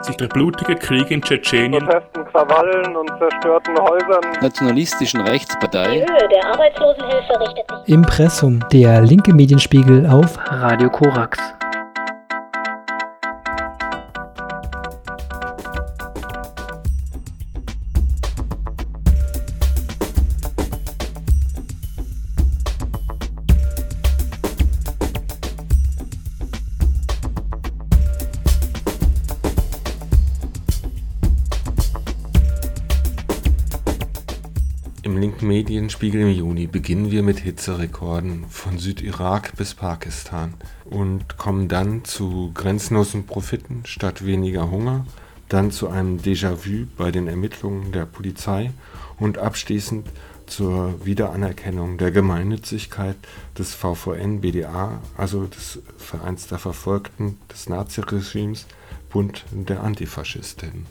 sich der blutige Krieg in Tschetschenien, Protesten, Krawallen und zerstörten Häusern, nationalistischen Rechtspartei. Die Höhe der Arbeitslosenhilfe richtet sich. Impressum, der linke Medienspiegel auf Radio Korax. Im linken Medienspiegel im Juni beginnen wir mit Hitzerekorden von Südirak bis Pakistan und kommen dann zu grenzenlosen Profiten statt weniger Hunger, dann zu einem Déjà-vu bei den Ermittlungen der Polizei und abschließend zur Wiederanerkennung der Gemeinnützigkeit des VVN-BdA, also des Vereins der Verfolgten des Naziregimes, Bund der Antifaschistinnen.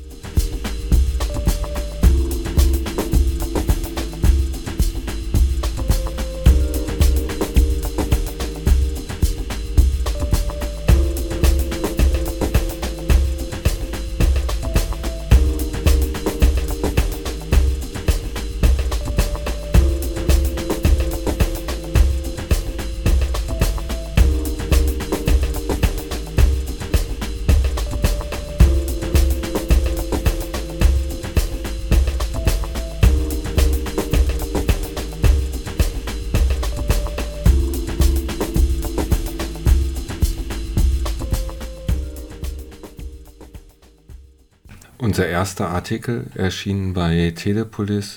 Unser erster Artikel erschien bei Telepolis,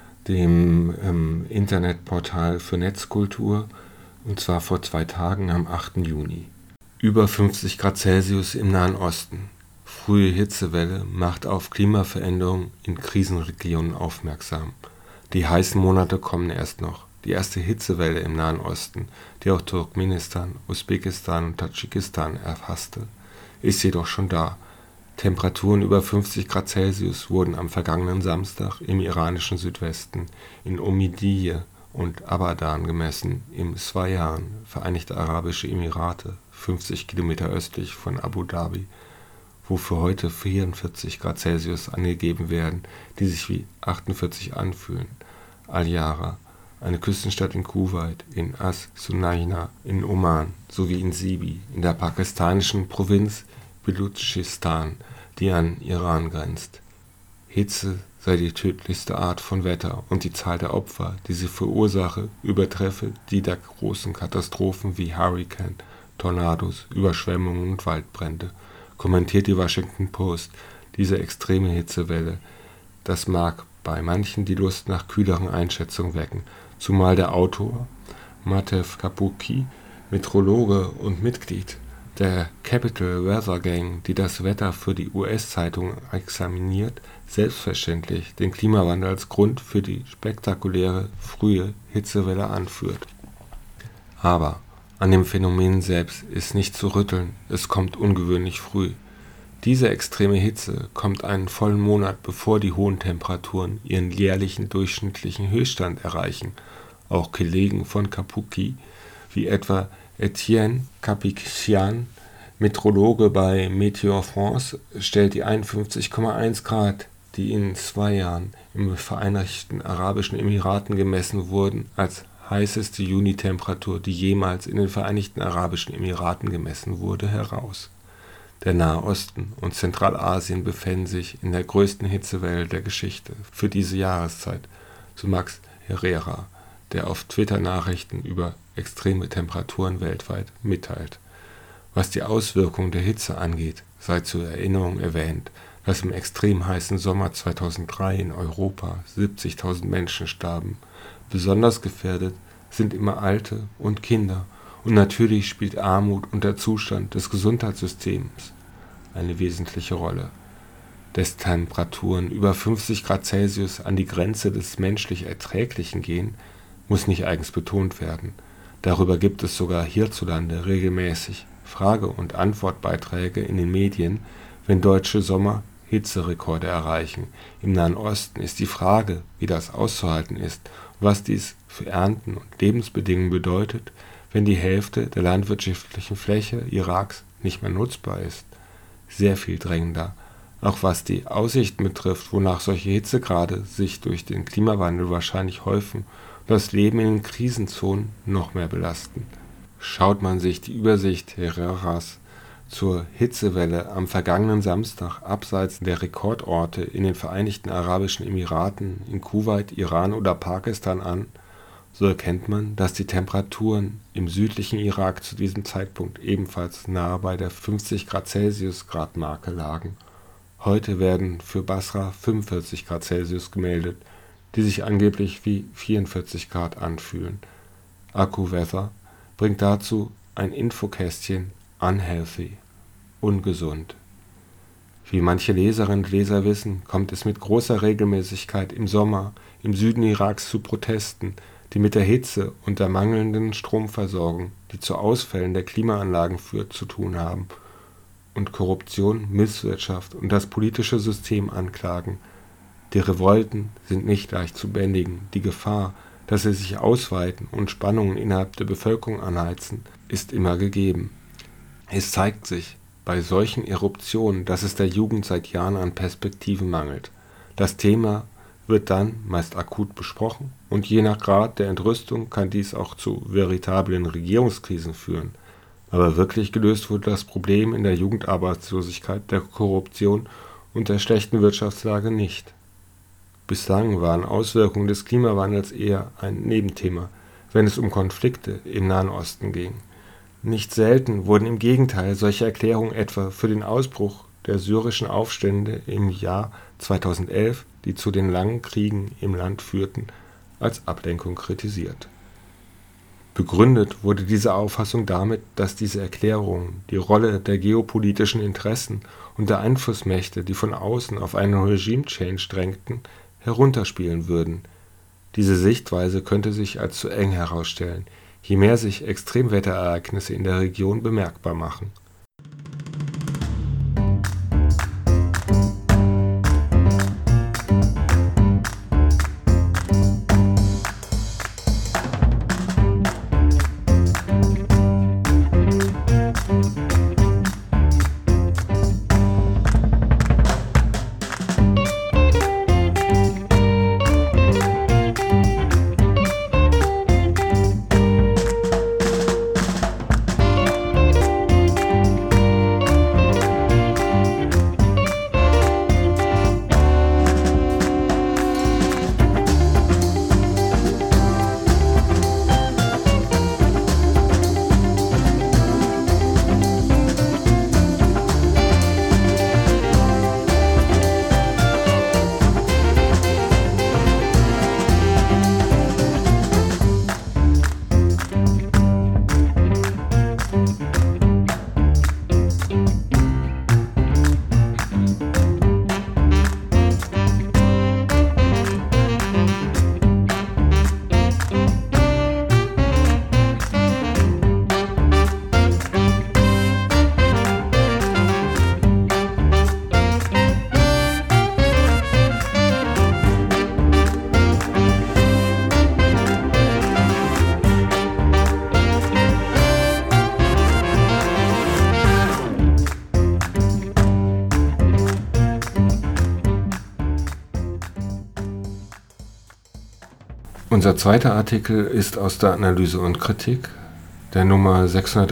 dem Internetportal für Netzkultur, und zwar vor 2 Tagen am 8. Juni. Über 50 Grad Celsius im Nahen Osten. Frühe Hitzewelle macht auf Klimaveränderung in Krisenregionen aufmerksam. Die heißen Monate kommen erst noch. Die erste Hitzewelle im Nahen Osten, die auch Turkmenistan, Usbekistan und Tadschikistan erfasste, ist jedoch schon da. Temperaturen über 50 Grad Celsius wurden am vergangenen Samstag im iranischen Südwesten in Omidyeh und Abadan gemessen, im Swayan, Vereinigte Arabische Emirate, 50 Kilometer östlich von Abu Dhabi, wo für heute 44 Grad Celsius angegeben werden, die sich wie 48 anfühlen. Al-Yara, eine Küstenstadt in Kuwait, in As-Sunaina, in Oman, sowie in Sibi, in der pakistanischen Provinz Belutschistan, die an Iran grenzt. Hitze sei die tödlichste Art von Wetter und die Zahl der Opfer, die sie verursache, übertreffe die der großen Katastrophen wie Hurrikan, Tornados, Überschwemmungen und Waldbrände, kommentiert die Washington Post. Diese extreme Hitzewelle, das mag bei manchen die Lust nach kühleren Einschätzungen wecken, zumal der Autor Matev Kapuki, Meteorologe und Mitglied der Capital Weather Gang, die das Wetter für die US-Zeitung examiniert, selbstverständlich den Klimawandel als Grund für die spektakuläre frühe Hitzewelle anführt. Aber an dem Phänomen selbst ist nicht zu rütteln, es kommt ungewöhnlich früh. Diese extreme Hitze kommt einen vollen Monat bevor die hohen Temperaturen ihren jährlichen durchschnittlichen Höchststand erreichen. Auch Kollegen von Kapuki, wie etwa Etienne Kapikyan, Meteorologe bei Météo France, stellt die 51,1 Grad, die in 2 Jahren im Vereinigten Arabischen Emiraten gemessen wurden, als heißeste Junitemperatur, die jemals in den Vereinigten Arabischen Emiraten gemessen wurde, heraus. Der Nahe Osten und Zentralasien befinden sich in der größten Hitzewelle der Geschichte für diese Jahreszeit, so Max Herrera, der auf Twitter Nachrichten über extreme Temperaturen weltweit mitteilt. Was die Auswirkungen der Hitze angeht, sei zur Erinnerung erwähnt, dass im extrem heißen Sommer 2003 in Europa 70.000 Menschen starben. Besonders gefährdet sind immer Alte und Kinder, und natürlich spielt Armut und der Zustand des Gesundheitssystems eine wesentliche Rolle. Dass Temperaturen über 50 Grad Celsius an die Grenze des menschlich Erträglichen gehen, muss nicht eigens betont werden. Darüber gibt es sogar hierzulande regelmäßig Frage- und Antwortbeiträge in den Medien, wenn deutsche Sommer Hitzerekorde erreichen. Im Nahen Osten ist die Frage, wie das auszuhalten ist und was dies für Ernten und Lebensbedingungen bedeutet, wenn die Hälfte der landwirtschaftlichen Fläche Iraks nicht mehr nutzbar ist. sehr viel drängender. Auch was die Aussichten betrifft, wonach solche Hitzegrade sich durch den Klimawandel wahrscheinlich häufen und das Leben in den Krisenzonen noch mehr belasten. Schaut man sich die Übersicht Herreras zur Hitzewelle am vergangenen Samstag abseits der Rekordorte in den Vereinigten Arabischen Emiraten, in Kuwait, Iran oder Pakistan an, so erkennt man, dass die Temperaturen im südlichen Irak zu diesem Zeitpunkt ebenfalls nahe bei der 50 Grad Celsius Gradmarke lagen. Heute werden für Basra 45 Grad Celsius gemeldet, die sich angeblich wie 44 Grad anfühlen. AccuWeather bringt dazu ein Infokästchen unhealthy, ungesund. Wie manche Leserinnen und Leser wissen, kommt es mit großer Regelmäßigkeit im Sommer im Süden Iraks zu Protesten, die mit der Hitze und der mangelnden Stromversorgung, die zu Ausfällen der Klimaanlagen führt, zu tun haben und Korruption, Misswirtschaft und das politische System anklagen. Die Revolten sind nicht leicht zu bändigen. Die Gefahr, dass sie sich ausweiten und Spannungen innerhalb der Bevölkerung anheizen, ist immer gegeben. Es zeigt sich bei solchen Eruptionen, dass es der Jugend seit Jahren an Perspektiven mangelt. Das Thema wird dann meist akut besprochen und je nach Grad der Entrüstung kann dies auch zu veritablen Regierungskrisen führen. Aber wirklich gelöst wurde das Problem in der Jugendarbeitslosigkeit, der Korruption und der schlechten Wirtschaftslage nicht. Bislang waren Auswirkungen des Klimawandels eher ein Nebenthema, wenn es um Konflikte im Nahen Osten ging. Nicht selten wurden im Gegenteil solche Erklärungen etwa für den Ausbruch der syrischen Aufstände im Jahr 2011, die zu den langen Kriegen im Land führten, als Ablenkung kritisiert. Begründet wurde diese Auffassung damit, dass diese Erklärungen die Rolle der geopolitischen Interessen und der Einflussmächte, die von außen auf einen Regime-Change drängten, herunterspielen würden. Diese Sichtweise könnte sich als zu eng herausstellen, je mehr sich Extremwetterereignisse in der Region bemerkbar machen. Unser zweiter Artikel ist aus der Analyse und Kritik, der Nummer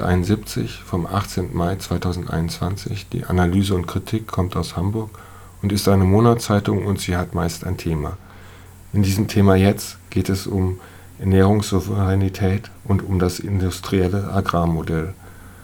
671 vom 18. Mai 2021. Die Analyse und Kritik kommt aus Hamburg und ist eine Monatszeitung und sie hat meist ein Thema. In diesem Thema jetzt geht es um Ernährungssouveränität und um das industrielle Agrarmodell.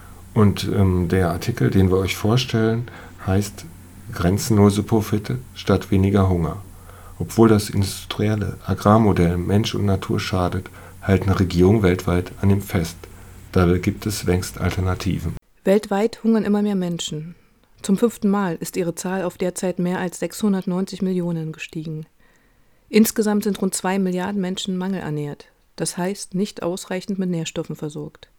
Und der Artikel, den wir euch vorstellen, heißt Grenzenlose Profite statt weniger Hunger. Obwohl das industrielle Agrarmodell Mensch und Natur schadet, halten Regierungen weltweit an ihm fest. Dabei gibt es längst Alternativen. Weltweit hungern immer mehr Menschen. Zum 5. Mal ist ihre Zahl auf derzeit mehr als 690 Millionen gestiegen. Insgesamt sind rund 2 Milliarden Menschen mangelernährt, das heißt nicht ausreichend mit Nährstoffen versorgt.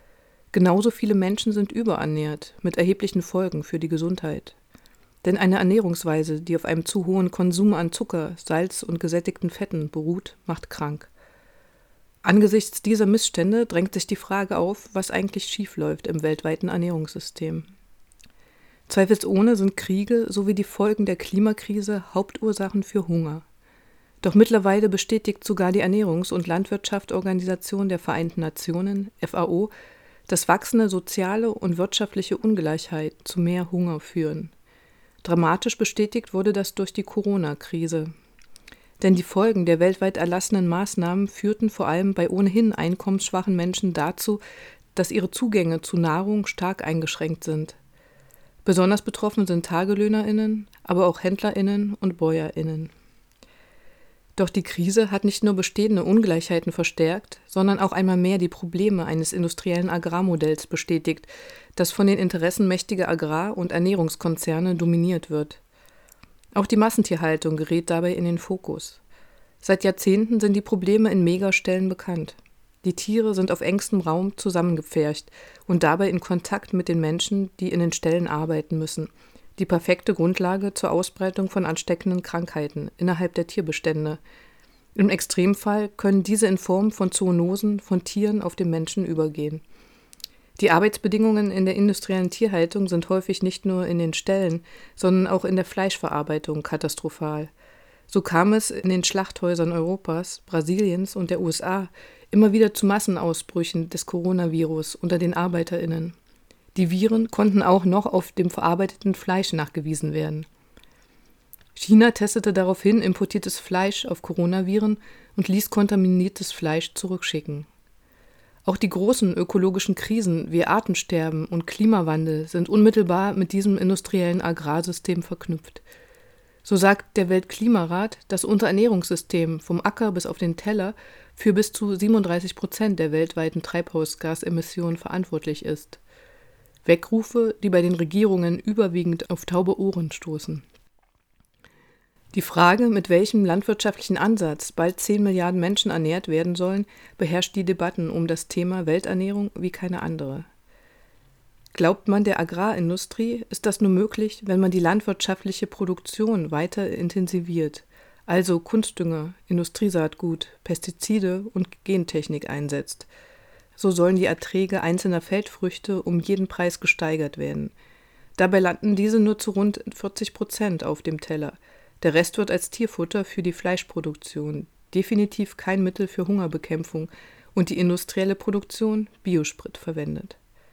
Genauso viele Menschen sind überernährt, mit erheblichen Folgen für die Gesundheit. Denn eine Ernährungsweise, die auf einem zu hohen Konsum an Zucker, Salz und gesättigten Fetten beruht, macht krank. Angesichts dieser Missstände drängt sich die Frage auf, was eigentlich schiefläuft im weltweiten Ernährungssystem. Zweifelsohne sind Kriege sowie die Folgen der Klimakrise Hauptursachen für Hunger. Doch mittlerweile bestätigt sogar die Ernährungs- und Landwirtschaftsorganisation der Vereinten Nationen, FAO, dass wachsende soziale und wirtschaftliche Ungleichheit zu mehr Hunger führen. Dramatisch bestätigt wurde das durch die Corona-Krise. Denn die Folgen der weltweit erlassenen Maßnahmen führten vor allem bei ohnehin einkommensschwachen Menschen dazu, dass ihre Zugänge zu Nahrung stark eingeschränkt sind. Besonders betroffen sind TagelöhnerInnen, aber auch HändlerInnen und BäuerInnen. Doch die Krise hat nicht nur bestehende Ungleichheiten verstärkt, sondern auch einmal mehr die Probleme eines industriellen Agrarmodells bestätigt, das von den Interessen mächtiger Agrar- und Ernährungskonzerne dominiert wird. Auch die Massentierhaltung gerät dabei in den Fokus. Seit Jahrzehnten sind die Probleme in Megaställen bekannt. Die Tiere sind auf engstem Raum zusammengepfercht und dabei in Kontakt mit den Menschen, die in den Ställen arbeiten müssen. Die perfekte Grundlage zur Ausbreitung von ansteckenden Krankheiten innerhalb der Tierbestände. Im Extremfall können diese in Form von Zoonosen von Tieren auf den Menschen übergehen. Die Arbeitsbedingungen in der industriellen Tierhaltung sind häufig nicht nur in den Ställen, sondern auch in der Fleischverarbeitung katastrophal. So kam es in den Schlachthäusern Europas, Brasiliens und der USA immer wieder zu Massenausbrüchen des Coronavirus unter den ArbeiterInnen. Die Viren konnten auch noch auf dem verarbeiteten Fleisch nachgewiesen werden. China testete daraufhin importiertes Fleisch auf Coronaviren und ließ kontaminiertes Fleisch zurückschicken. Auch die großen ökologischen Krisen wie Artensterben und Klimawandel sind unmittelbar mit diesem industriellen Agrarsystem verknüpft. So sagt der Weltklimarat, dass unser Ernährungssystem vom Acker bis auf den Teller für bis zu 37% der weltweiten Treibhausgasemissionen verantwortlich ist. Weckrufe, die bei den Regierungen überwiegend auf taube Ohren stoßen. Die Frage, mit welchem landwirtschaftlichen Ansatz bald 10 Milliarden Menschen ernährt werden sollen, beherrscht die Debatten um das Thema Welternährung wie keine andere. Glaubt man der Agrarindustrie, ist das nur möglich, wenn man die landwirtschaftliche Produktion weiter intensiviert, also Kunstdünger, Industriesaatgut, Pestizide und Gentechnik einsetzt. So sollen die Erträge einzelner Feldfrüchte um jeden Preis gesteigert werden. Dabei landen diese nur zu rund 40% auf dem Teller. Der Rest wird als Tierfutter für die Fleischproduktion, definitiv kein Mittel für Hungerbekämpfung, und die industrielle Produktion Biosprit verwendet.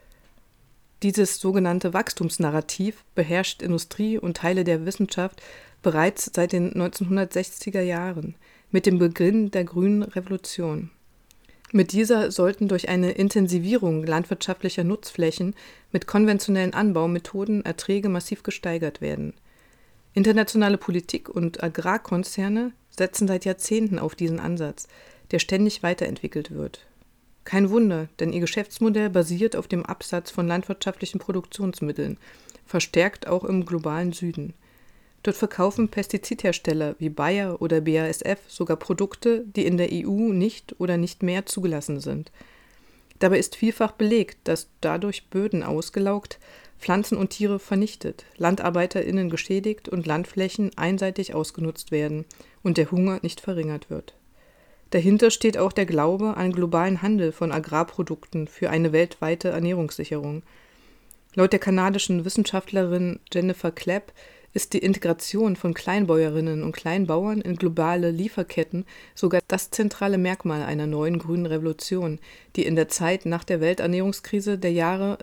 Dieses sogenannte Wachstumsnarrativ beherrscht Industrie und Teile der Wissenschaft bereits seit den 1960er Jahren mit dem Beginn der Grünen Revolution. Mit dieser sollten durch eine Intensivierung landwirtschaftlicher Nutzflächen mit konventionellen Anbaumethoden Erträge massiv gesteigert werden. Internationale Politik und Agrarkonzerne setzen seit Jahrzehnten auf diesen Ansatz, der ständig weiterentwickelt wird. Kein Wunder, denn ihr Geschäftsmodell basiert auf dem Absatz von landwirtschaftlichen Produktionsmitteln, verstärkt auch im globalen Süden. Dort verkaufen Pestizidhersteller wie Bayer oder BASF sogar Produkte, die in der EU nicht oder nicht mehr zugelassen sind. Dabei ist vielfach belegt, dass dadurch Böden ausgelaugt, Pflanzen und Tiere vernichtet, LandarbeiterInnen geschädigt und Landflächen einseitig ausgenutzt werden und der Hunger nicht verringert wird. Dahinter steht auch der Glaube an globalen Handel von Agrarprodukten für eine weltweite Ernährungssicherung. Laut der kanadischen Wissenschaftlerin Jennifer Clapp ist die Integration von Kleinbäuerinnen und Kleinbauern in globale Lieferketten sogar das zentrale Merkmal einer neuen grünen Revolution, die in der Zeit nach der Welternährungskrise der Jahre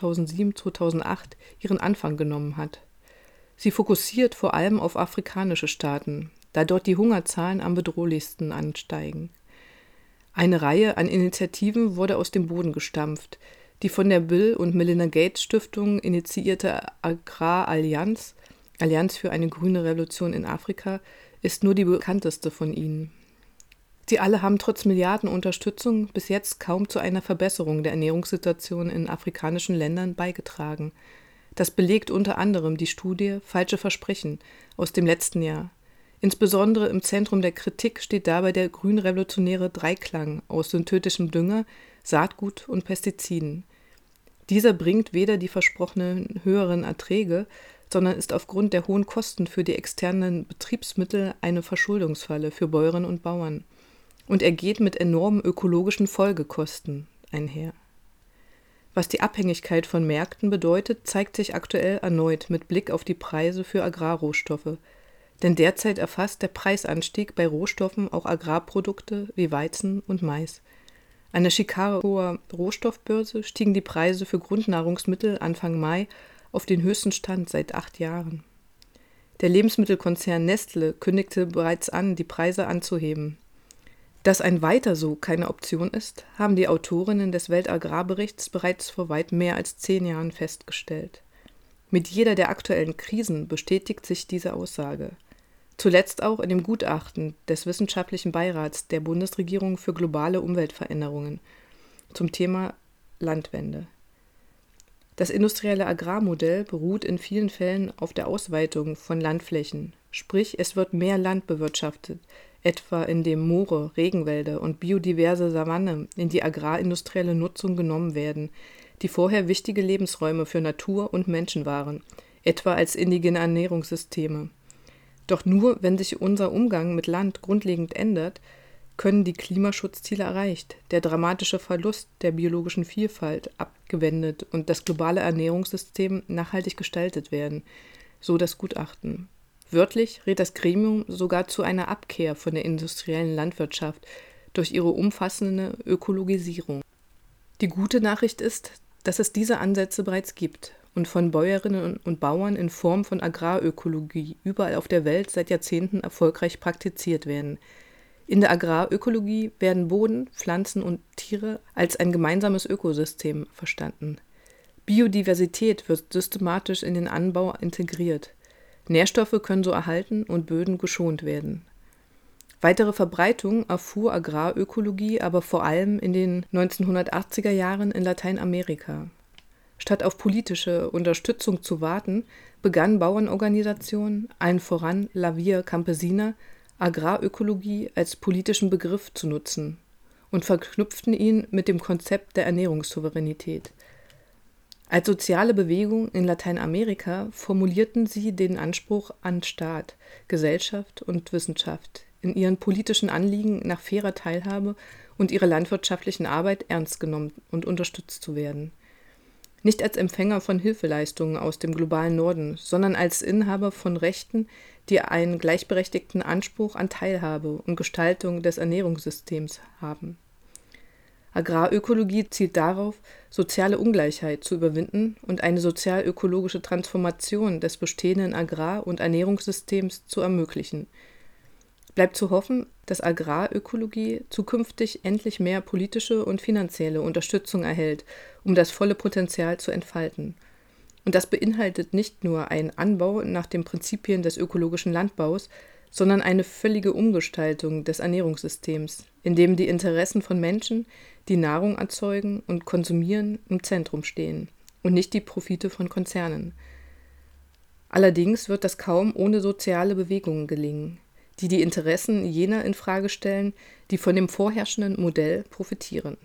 2007-2008 ihren Anfang genommen hat. Sie fokussiert vor allem auf afrikanische Staaten, da dort die Hungerzahlen am bedrohlichsten ansteigen. Eine Reihe an Initiativen wurde aus dem Boden gestampft. Die von der Bill und Melinda Gates Stiftung initiierte Agrarallianz, Allianz für eine grüne Revolution in Afrika, ist nur die bekannteste von ihnen. Sie alle haben trotz Milliardenunterstützung bis jetzt kaum zu einer Verbesserung der Ernährungssituation in afrikanischen Ländern beigetragen. Das belegt unter anderem die Studie Falsche Versprechen aus dem letzten Jahr. Insbesondere im Zentrum der Kritik steht dabei der grünrevolutionäre Dreiklang aus synthetischem Dünger, Saatgut und Pestiziden. Dieser bringt weder die versprochenen höheren Erträge, sondern ist aufgrund der hohen Kosten für die externen Betriebsmittel eine Verschuldungsfalle für Bäuerinnen und Bauern. Und er geht mit enormen ökologischen Folgekosten einher. Was die Abhängigkeit von Märkten bedeutet, zeigt sich aktuell erneut mit Blick auf die Preise für Agrarrohstoffe. Denn derzeit erfasst der Preisanstieg bei Rohstoffen auch Agrarprodukte wie Weizen und Mais. An der Chicagoer Rohstoffbörse stiegen die Preise für Grundnahrungsmittel Anfang Mai auf den höchsten Stand seit 8 Jahren. Der Lebensmittelkonzern Nestle kündigte bereits an, die Preise anzuheben. Dass ein Weiter so keine Option ist, haben die Autorinnen des Weltagrarberichts bereits vor weit mehr als 10 Jahren festgestellt. Mit jeder der aktuellen Krisen bestätigt sich diese Aussage. Zuletzt auch in dem Gutachten des Wissenschaftlichen Beirats der Bundesregierung für globale Umweltveränderungen zum Thema Landwende. Das industrielle Agrarmodell beruht in vielen Fällen auf der Ausweitung von Landflächen, sprich es wird mehr Land bewirtschaftet, etwa indem Moore, Regenwälder und biodiverse Savanne in die agrarindustrielle Nutzung genommen werden, die vorher wichtige Lebensräume für Natur und Menschen waren, etwa als indigene Ernährungssysteme. Doch nur, wenn sich unser Umgang mit Land grundlegend ändert, können die Klimaschutzziele erreicht, der dramatische Verlust der biologischen Vielfalt abgewendet und das globale Ernährungssystem nachhaltig gestaltet werden, so das Gutachten. Wörtlich rät das Gremium sogar zu einer Abkehr von der industriellen Landwirtschaft durch ihre umfassende Ökologisierung. Die gute Nachricht ist, dass es diese Ansätze bereits gibt und von Bäuerinnen und Bauern in Form von Agrarökologie überall auf der Welt seit Jahrzehnten erfolgreich praktiziert werden. In der Agrarökologie werden Boden, Pflanzen und Tiere als ein gemeinsames Ökosystem verstanden. Biodiversität wird systematisch in den Anbau integriert. Nährstoffe können so erhalten und Böden geschont werden. Weitere Verbreitung erfuhr Agrarökologie aber vor allem in den 1980er Jahren in Lateinamerika. Statt auf politische Unterstützung zu warten, begannen Bauernorganisationen, allen voran La Via Campesina, Agrarökologie als politischen Begriff zu nutzen und verknüpften ihn mit dem Konzept der Ernährungssouveränität. Als soziale Bewegung in Lateinamerika formulierten sie den Anspruch an Staat, Gesellschaft und Wissenschaft, in ihren politischen Anliegen nach fairer Teilhabe und ihrer landwirtschaftlichen Arbeit ernst genommen und unterstützt zu werden. Nicht als Empfänger von Hilfeleistungen aus dem globalen Norden, sondern als Inhaber von Rechten, die einen gleichberechtigten Anspruch an Teilhabe und Gestaltung des Ernährungssystems haben. Agrarökologie zielt darauf, soziale Ungleichheit zu überwinden und eine sozial-ökologische Transformation des bestehenden Agrar- und Ernährungssystems zu ermöglichen. Bleibt zu hoffen, dass Agrarökologie zukünftig endlich mehr politische und finanzielle Unterstützung erhält, um das volle Potenzial zu entfalten. Und das beinhaltet nicht nur einen Anbau nach den Prinzipien des ökologischen Landbaus, sondern eine völlige Umgestaltung des Ernährungssystems, in dem die Interessen von Menschen, die Nahrung erzeugen und konsumieren, im Zentrum stehen und nicht die Profite von Konzernen. Allerdings wird das kaum ohne soziale Bewegungen gelingen, die die Interessen jener in Frage stellen, die von dem vorherrschenden Modell profitieren.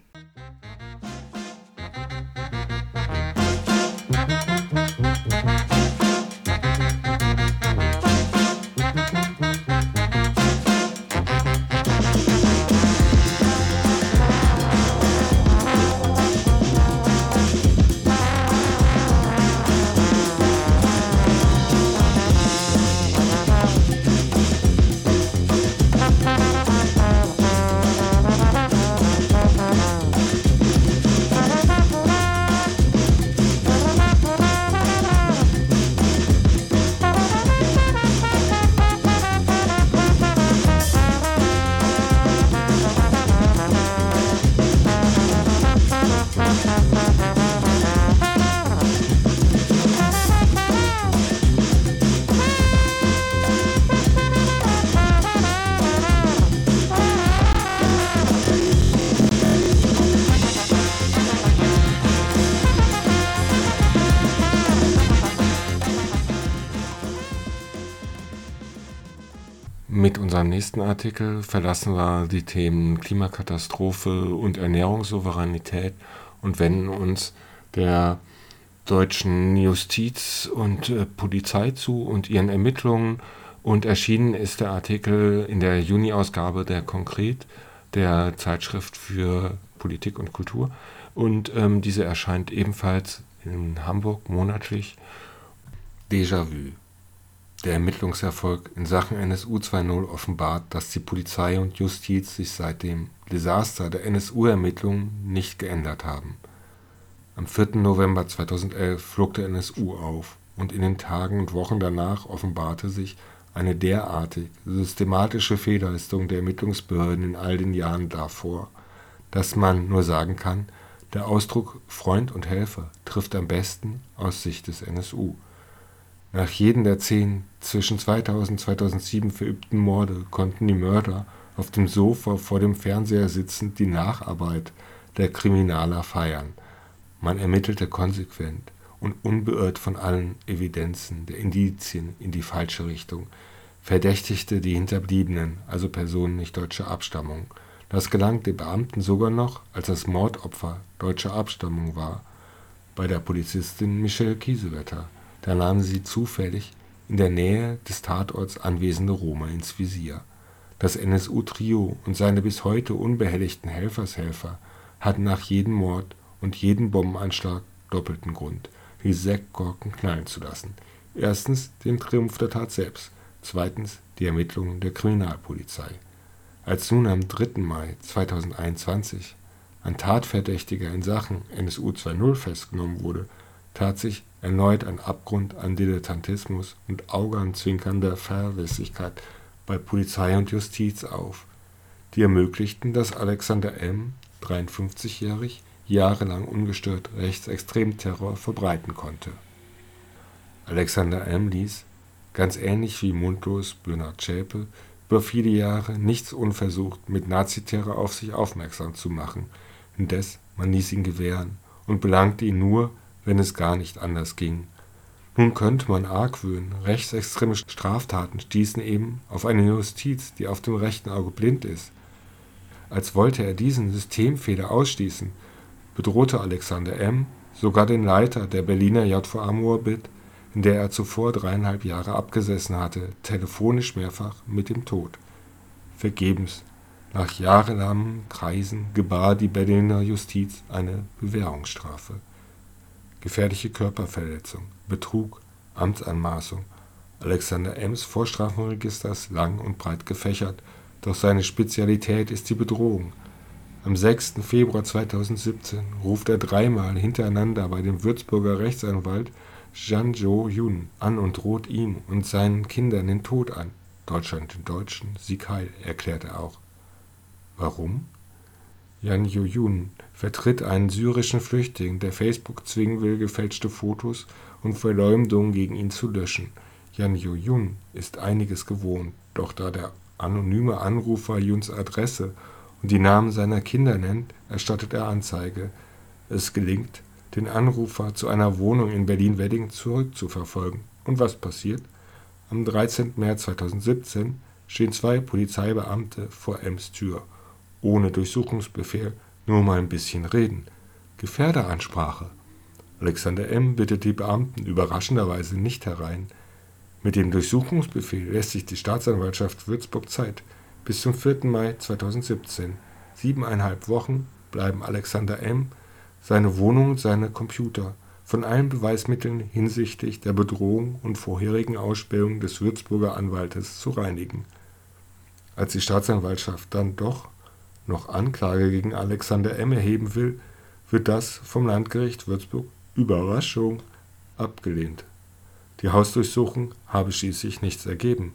Mit unserem nächsten Artikel verlassen wir die Themen Klimakatastrophe und Ernährungssouveränität und wenden uns der deutschen Justiz und Polizei zu und ihren Ermittlungen. Und erschienen ist der Artikel in der Juni-Ausgabe der Konkret, der Zeitschrift für Politik und Kultur. Und diese erscheint ebenfalls in Hamburg monatlich. Déjà-vu. Der Ermittlungserfolg in Sachen NSU 2.0 offenbart, dass die Polizei und Justiz sich seit dem Desaster der NSU-Ermittlungen nicht geändert haben. Am 4. November 2011 flog der NSU auf und in den Tagen und Wochen danach offenbarte sich eine derartig systematische Fehlleistung der Ermittlungsbehörden in all den Jahren davor, dass man nur sagen kann, der Ausdruck Freund und Helfer trifft am besten aus Sicht des NSU. Nach jedem der 10 zwischen 2000 und 2007 verübten Morde konnten die Mörder auf dem Sofa vor dem Fernseher sitzend die Nacharbeit der Kriminaler feiern. Man ermittelte konsequent und unbeirrt von allen Evidenzen der Indizien in die falsche Richtung, verdächtigte die Hinterbliebenen, also Personen nicht deutscher Abstammung. Das gelang den Beamten sogar noch, als das Mordopfer deutscher Abstammung war, bei der Polizistin Michelle Kiesewetter. Da nahmen sie zufällig in der Nähe des Tatorts anwesende Roma ins Visier. Das NSU-Trio und seine bis heute unbehelligten Helfershelfer hatten nach jedem Mord und jedem Bombenanschlag doppelten Grund, die Sektkorken knallen zu lassen. Erstens den Triumph der Tat selbst, zweitens die Ermittlungen der Kriminalpolizei. Als nun am 3. Mai 2021 ein Tatverdächtiger in Sachen NSU 2.0 festgenommen wurde, tat sich erneut ein Abgrund an Dilettantismus und augenzwinkernder Fahrlässigkeit bei Polizei und Justiz auf, die ermöglichten, dass Alexander M., 53-jährig, jahrelang ungestört rechtsextremen Terror verbreiten konnte. Alexander M. ließ, ganz ähnlich wie mundlos Bernhard Zschäpe, über viele Jahre nichts unversucht, mit Naziterror auf sich aufmerksam zu machen. Indes, man ließ ihn gewähren und belangte ihn nur, wenn es gar nicht anders ging. Nun könnte man argwöhnen, rechtsextreme Straftaten stießen eben auf eine Justiz, die auf dem rechten Auge blind ist. Als wollte er diesen Systemfehler ausschließen, bedrohte Alexander M. sogar den Leiter der Berliner JVA Moabit, in der er zuvor 3,5 Jahre abgesessen hatte, telefonisch mehrfach mit dem Tod. Vergebens. Nach jahrelangen Kreisen gebar die Berliner Justiz eine Bewährungsstrafe. Gefährliche Körperverletzung, Betrug, Amtsanmaßung. Alexander M.'s Vorstrafenregister ist lang und breit gefächert, doch seine Spezialität ist die Bedrohung. Am 6. Februar 2017 ruft er 3-mal hintereinander bei dem Würzburger Rechtsanwalt Jan Jo-Yun an und droht ihm und seinen Kindern den Tod an. Deutschland den Deutschen, Sieg Heil, erklärt er auch. Warum? Jan Jo-Yun vertritt einen syrischen Flüchtling, der Facebook zwingen will, gefälschte Fotos und Verleumdungen gegen ihn zu löschen. Jan Jo-Yun ist einiges gewohnt, doch da der anonyme Anrufer Yuns Adresse und die Namen seiner Kinder nennt, erstattet er Anzeige. Es gelingt, den Anrufer zu einer Wohnung in Berlin-Wedding zurückzuverfolgen. Und was passiert? Am 13. März 2017 stehen 2 Polizeibeamte vor M's Tür. Ohne Durchsuchungsbefehl, nur mal ein bisschen reden. Gefährderansprache. Alexander M. bittet die Beamten überraschenderweise nicht herein. Mit dem Durchsuchungsbefehl lässt sich die Staatsanwaltschaft Würzburg Zeit. Bis zum 4. Mai 2017. 7,5 Wochen bleiben Alexander M., seine Wohnung und seine Computer von allen Beweismitteln hinsichtlich der Bedrohung und vorherigen Ausspähung des Würzburger Anwaltes zu reinigen. Als die Staatsanwaltschaft dann doch noch Anklage gegen Alexander M. erheben will, wird das vom Landgericht Würzburg Überraschung abgelehnt. Die Hausdurchsuchung habe schließlich nichts ergeben.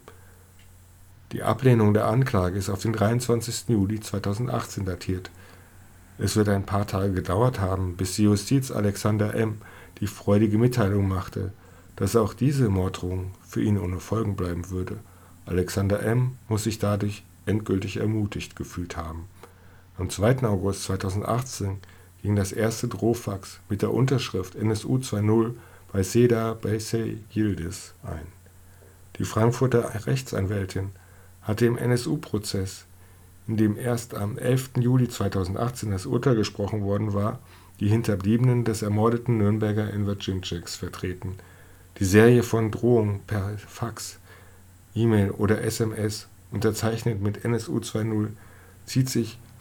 Die Ablehnung der Anklage ist auf den 23. Juli 2018 datiert. Es wird ein paar Tage gedauert haben, bis die Justiz Alexander M. die freudige Mitteilung machte, dass auch diese Morddrohung für ihn ohne Folgen bleiben würde. Alexander M. muss sich dadurch endgültig ermutigt gefühlt haben. Am 2. August 2018 ging das erste Drohfax mit der Unterschrift NSU 2.0 bei Seda Beysey Yildiz ein. Die Frankfurter Rechtsanwältin hatte im NSU-Prozess, in dem erst am 11. Juli 2018 das Urteil gesprochen worden war, die Hinterbliebenen des ermordeten Nürnberger Enver Cimceks vertreten. Die Serie von Drohungen per Fax, E-Mail oder SMS, unterzeichnet mit NSU 2.0, zieht sich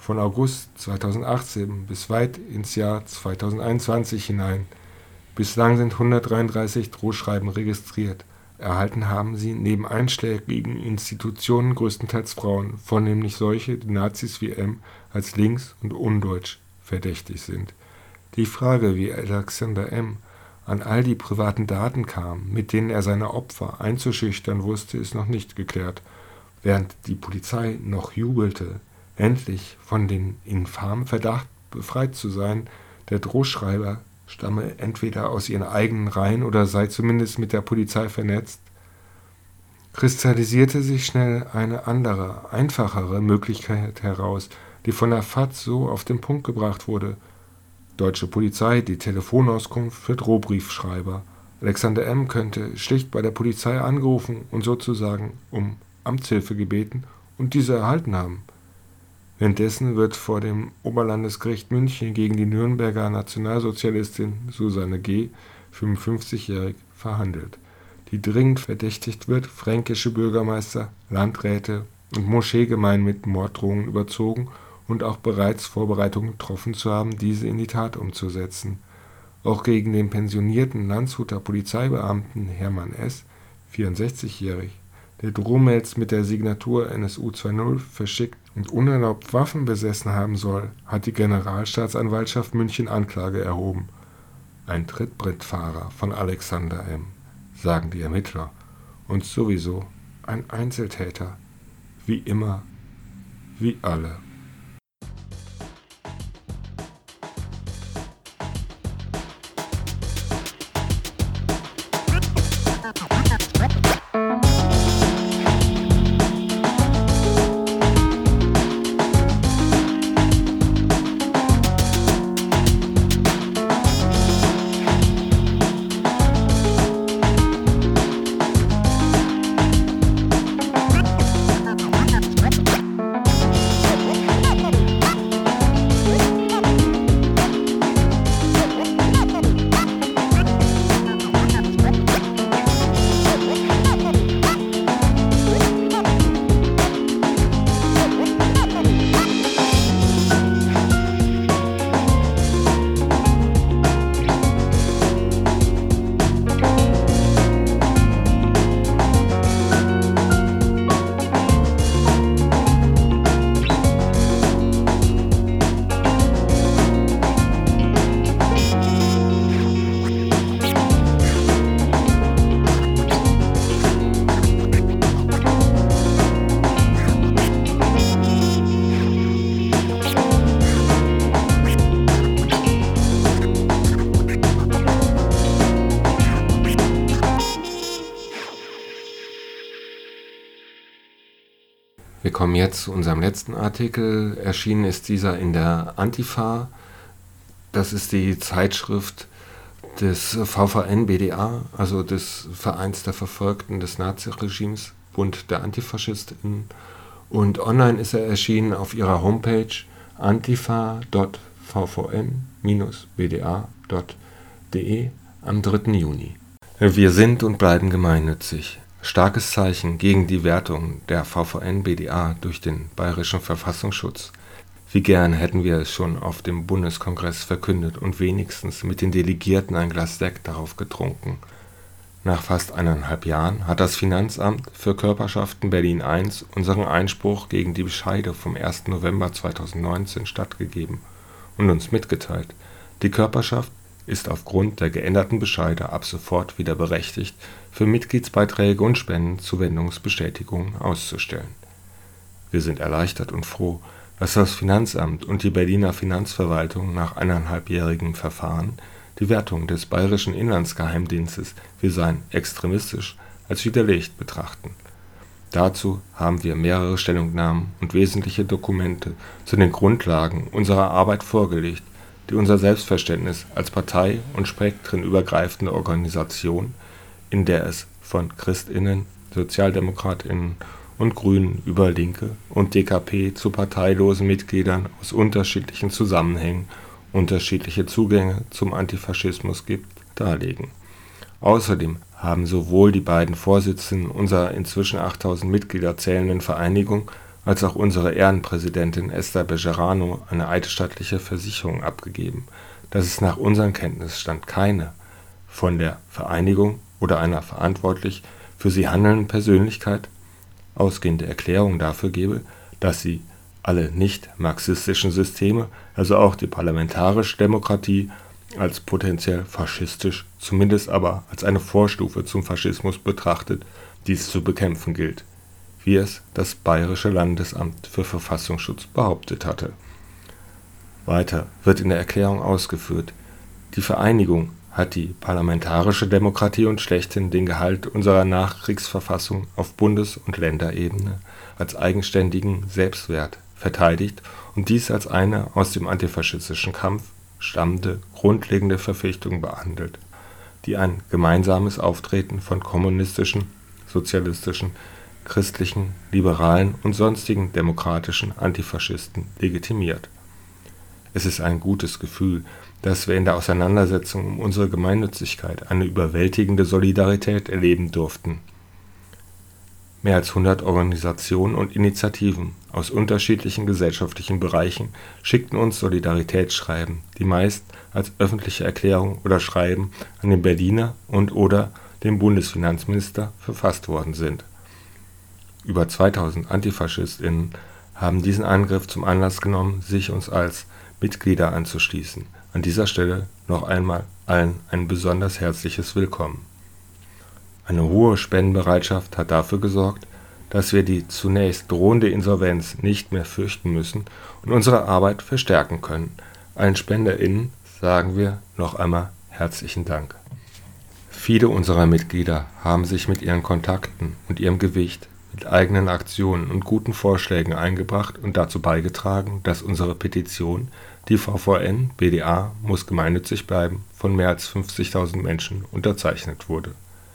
von August 2018 bis weit ins Jahr 2021 hinein. Bislang sind 133 Drohschreiben registriert. Erhalten haben sie neben einschlägigen Institutionen größtenteils Frauen, vornehmlich solche, die Nazis wie M. als links- und undeutsch verdächtig sind. Die Frage, wie Alexander M. an all die privaten Daten kam, mit denen er seine Opfer einzuschüchtern wusste, ist noch nicht geklärt. Während die Polizei noch jubelte, endlich von dem infamen Verdacht befreit zu sein, der Drohschreiber stamme entweder aus ihren eigenen Reihen oder sei zumindest mit der Polizei vernetzt, kristallisierte sich schnell eine andere, einfachere Möglichkeit heraus, die von der FAZ so auf den Punkt gebracht wurde. Deutsche Polizei, die Telefonauskunft für Drohbriefschreiber. Alexander M. könnte schlicht bei der Polizei angerufen und sozusagen um Amtshilfe gebeten und diese erhalten haben. Währenddessen wird vor dem Oberlandesgericht München gegen die Nürnberger Nationalsozialistin Susanne G., 55-jährig, verhandelt, die dringend verdächtigt wird, fränkische Bürgermeister, Landräte und Moscheegemeinden mit Morddrohungen überzogen und auch bereits Vorbereitungen getroffen zu haben, diese in die Tat umzusetzen. Auch gegen den pensionierten Landshuter Polizeibeamten Hermann S., 64-jährig, der Drohmails mit der Signatur NSU 2.0 verschickt und unerlaubt Waffen besessen haben soll, hat die Generalstaatsanwaltschaft München Anklage erhoben. Ein Trittbrettfahrer von Alexander M., sagen die Ermittler, und sowieso ein Einzeltäter, wie immer, wie alle. Wir kommen jetzt zu unserem letzten Artikel. Erschienen ist dieser in der Antifa. Das ist die Zeitschrift des VVN-BDA, also des Vereins der Verfolgten des Naziregimes, Bund der Antifaschistinnen. Und online ist er erschienen auf ihrer Homepage antifa.vvn-bda.de am 3. Juni. Wir sind und bleiben gemeinnützig. Starkes Zeichen gegen die Wertung der VVN-BDA durch den Bayerischen Verfassungsschutz. Wie gern hätten wir es schon auf dem Bundeskongress verkündet und wenigstens mit den Delegierten ein Glas Sekt darauf getrunken. Nach fast 1,5 Jahren hat das Finanzamt für Körperschaften Berlin I unseren Einspruch gegen die Bescheide vom 1. November 2019 stattgegeben und uns mitgeteilt, die Körperschaft ist aufgrund der geänderten Bescheide ab sofort wieder berechtigt, für Mitgliedsbeiträge und Spenden Zuwendungsbestätigungen auszustellen. Wir sind erleichtert und froh, dass das Finanzamt und die Berliner Finanzverwaltung nach 1,5-jährigem Verfahren die Wertung des Bayerischen Inlandsgeheimdienstes, wir seien extremistisch, als widerlegt betrachten. Dazu haben wir mehrere Stellungnahmen und wesentliche Dokumente zu den Grundlagen unserer Arbeit vorgelegt, die unser Selbstverständnis als partei- und spektrenübergreifende Organisation, in der es von ChristInnen, SozialdemokratInnen und Grünen über Linke und DKP zu parteilosen Mitgliedern aus unterschiedlichen Zusammenhängen unterschiedliche Zugänge zum Antifaschismus gibt, darlegen. Außerdem haben sowohl die beiden Vorsitzenden unserer inzwischen 8.000 Mitglieder zählenden Vereinigung als auch unsere Ehrenpräsidentin Esther Bejarano eine eidesstattliche Versicherung abgegeben, dass es nach unserem Kenntnisstand keine von der Vereinigung oder einer verantwortlich für sie handelnden Persönlichkeit ausgehende Erklärung dafür gebe, dass sie alle nicht-marxistischen Systeme, also auch die parlamentarische Demokratie, als potenziell faschistisch, zumindest aber als eine Vorstufe zum Faschismus betrachtet, die es zu bekämpfen gilt, wie es das Bayerische Landesamt für Verfassungsschutz behauptet hatte. Weiter wird in der Erklärung ausgeführt, die Vereinigung hat die parlamentarische Demokratie und schlechthin den Gehalt unserer Nachkriegsverfassung auf Bundes- und Länderebene als eigenständigen Selbstwert verteidigt und dies als eine aus dem antifaschistischen Kampf stammende grundlegende Verpflichtung behandelt, die ein gemeinsames Auftreten von kommunistischen, sozialistischen, christlichen, liberalen und sonstigen demokratischen Antifaschisten legitimiert. Es ist ein gutes Gefühl, dass wir in der Auseinandersetzung um unsere Gemeinnützigkeit eine überwältigende Solidarität erleben durften. Mehr als 100 Organisationen und Initiativen aus unterschiedlichen gesellschaftlichen Bereichen schickten uns Solidaritätsschreiben, die meist als öffentliche Erklärung oder Schreiben an den Berliner und/oder den Bundesfinanzminister verfasst worden sind. Über 2000 AntifaschistInnen haben diesen Angriff zum Anlass genommen, sich uns als Mitglieder anzuschließen. An dieser Stelle noch einmal allen ein besonders herzliches Willkommen. Eine hohe Spendenbereitschaft hat dafür gesorgt, dass wir die zunächst drohende Insolvenz nicht mehr fürchten müssen und unsere Arbeit verstärken können. Allen SpenderInnen sagen wir noch einmal herzlichen Dank. Viele unserer Mitglieder haben sich mit ihren Kontakten und ihrem Gewicht, mit eigenen Aktionen und guten Vorschlägen eingebracht und dazu beigetragen, dass unsere Petition, die VVN BDA muss gemeinnützig bleiben, von mehr als 50.000 Menschen unterzeichnet wurde.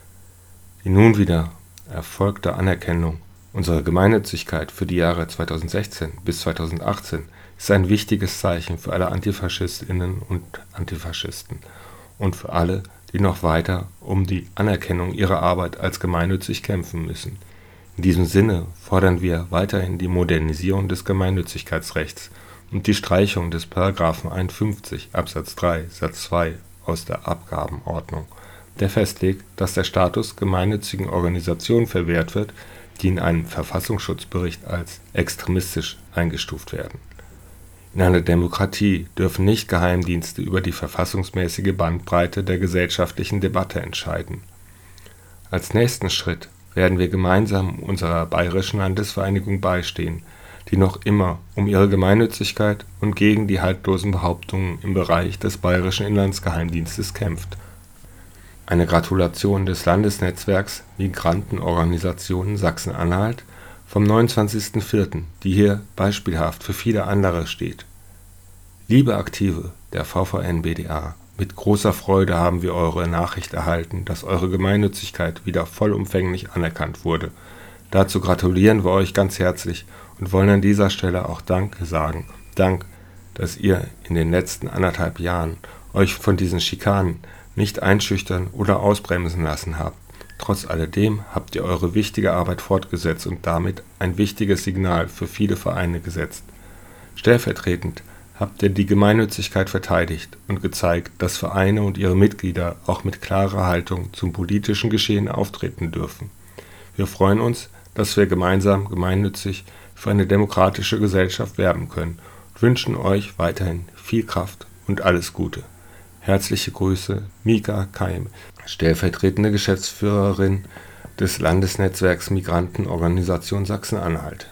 Die nun wieder erfolgte Anerkennung unserer Gemeinnützigkeit für die Jahre 2016 bis 2018 ist ein wichtiges Zeichen für alle AntifaschistInnen und Antifaschisten und für alle, die noch weiter um die Anerkennung ihrer Arbeit als gemeinnützig kämpfen müssen. In diesem Sinne fordern wir weiterhin die Modernisierung des Gemeinnützigkeitsrechts und die Streichung des § 51 Absatz 3 Satz 2 aus der Abgabenordnung, der festlegt, dass der Status gemeinnützigen Organisationen verwehrt wird, die in einem Verfassungsschutzbericht als extremistisch eingestuft werden. In einer Demokratie dürfen nicht Geheimdienste über die verfassungsmäßige Bandbreite der gesellschaftlichen Debatte entscheiden. Als nächsten Schritt werden wir gemeinsam unserer Bayerischen Landesvereinigung beistehen, die noch immer um ihre Gemeinnützigkeit und gegen die haltlosen Behauptungen im Bereich des Bayerischen Inlandsgeheimdienstes kämpft. Eine Gratulation des Landesnetzwerks Migrantenorganisationen Sachsen-Anhalt vom 29.04., die hier beispielhaft für viele andere steht. Liebe Aktive der VVN BDA, mit großer Freude haben wir eure Nachricht erhalten, dass eure Gemeinnützigkeit wieder vollumfänglich anerkannt wurde. Dazu gratulieren wir euch ganz herzlich und wollen an dieser Stelle auch Danke sagen. Dank, dass ihr in den letzten 1,5 Jahren euch von diesen Schikanen nicht einschüchtern oder ausbremsen lassen habt. Trotz alledem habt ihr eure wichtige Arbeit fortgesetzt und damit ein wichtiges Signal für viele Vereine gesetzt. Stellvertretend habt ihr die Gemeinnützigkeit verteidigt und gezeigt, dass Vereine und ihre Mitglieder auch mit klarer Haltung zum politischen Geschehen auftreten dürfen. Wir freuen uns, dass wir gemeinsam gemeinnützig für eine demokratische Gesellschaft werben können und wünschen euch weiterhin viel Kraft und alles Gute. Herzliche Grüße, Mika Keim, stellvertretende Geschäftsführerin des Landesnetzwerks Migrantenorganisation Sachsen-Anhalt.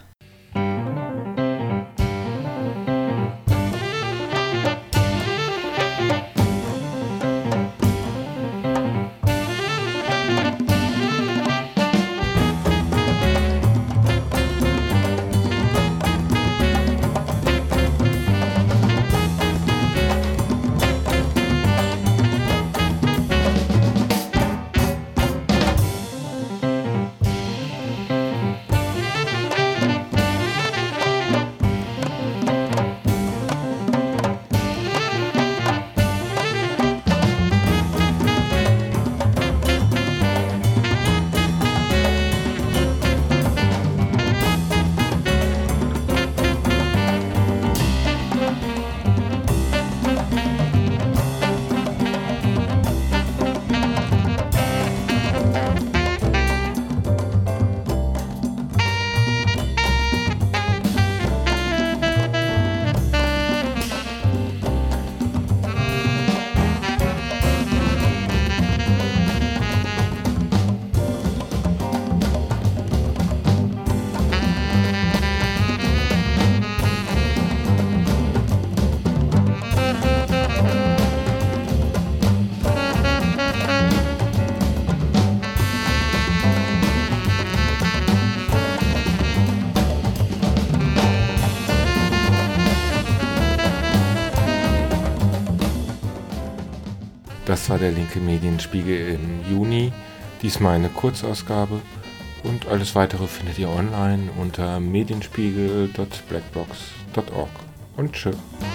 Das war der linke Medienspiegel im Juni. Diesmal eine Kurzausgabe. Und alles weitere findet ihr online unter medienspiegel.blackbox.org. Und tschö.